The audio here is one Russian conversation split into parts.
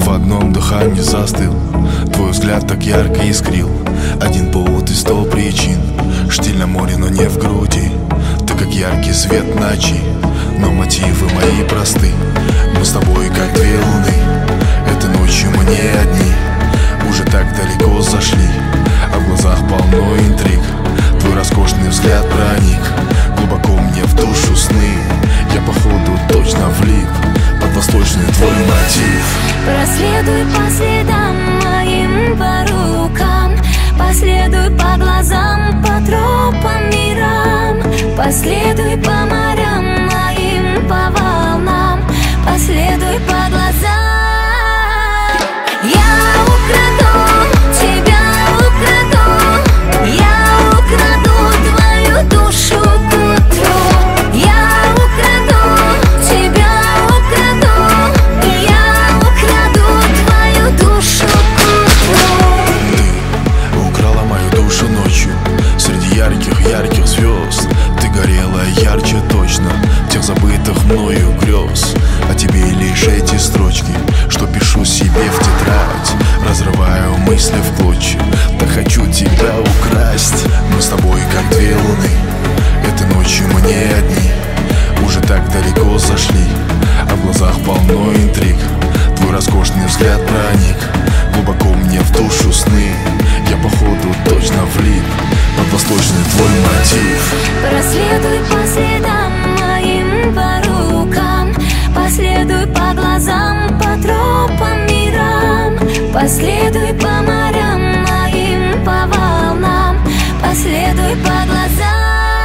В одном дыхании застыл, твой взгляд так ярко искрил. Один повод и 100 причин. Штиль на море, но не в груди. Ты как яркий свет ночи, но мотивы мои просты. Мы с тобой как две луны. Этой ночью мы не одни. Уже так далеко зашли, а в глазах полно интриг. Твой роскошный взгляд проник глубоко мне в душу сны. Я походу точно влип под восточный твой мотив. Проследуй по следам моим, по рукам, последуй по глазам, по тропам мирам. Последуй по морям моим, по волнам, последуй по глазам. Я украду тебя, украду, я украду твою душу к утру. Я украду тебя, украду, я украду твою душу к утру. Ты украла мою душу ночью среди ярких звезд. Ты горела ярче точно тех забытых мною грез. А тебе лишь эти строчки, что пишу себе в тетрадь. Разрываю мысли в клочья, так хочу тебя украсть. Мы с тобой как две луны. Этой ночью мы не одни. Уже так далеко зашли, а в глазах полно интриг. Твой роскошный взгляд проник глубоко мне в душу сны. Я походу точно влип под восточный твой мотив. Проследуй по следам моим, по рукам, последуй по глазам, по тропам мирам. Последуй по морям моим, по волнам, последуй по глазам.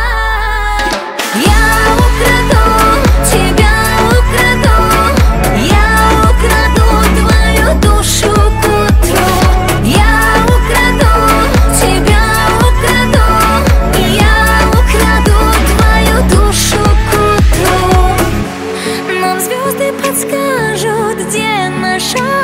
Я украду тебя, украду, я украду твою душу к утру. Я украду тебя, украду, я украду твою душу к утру. Нам звезды подскажут, где наша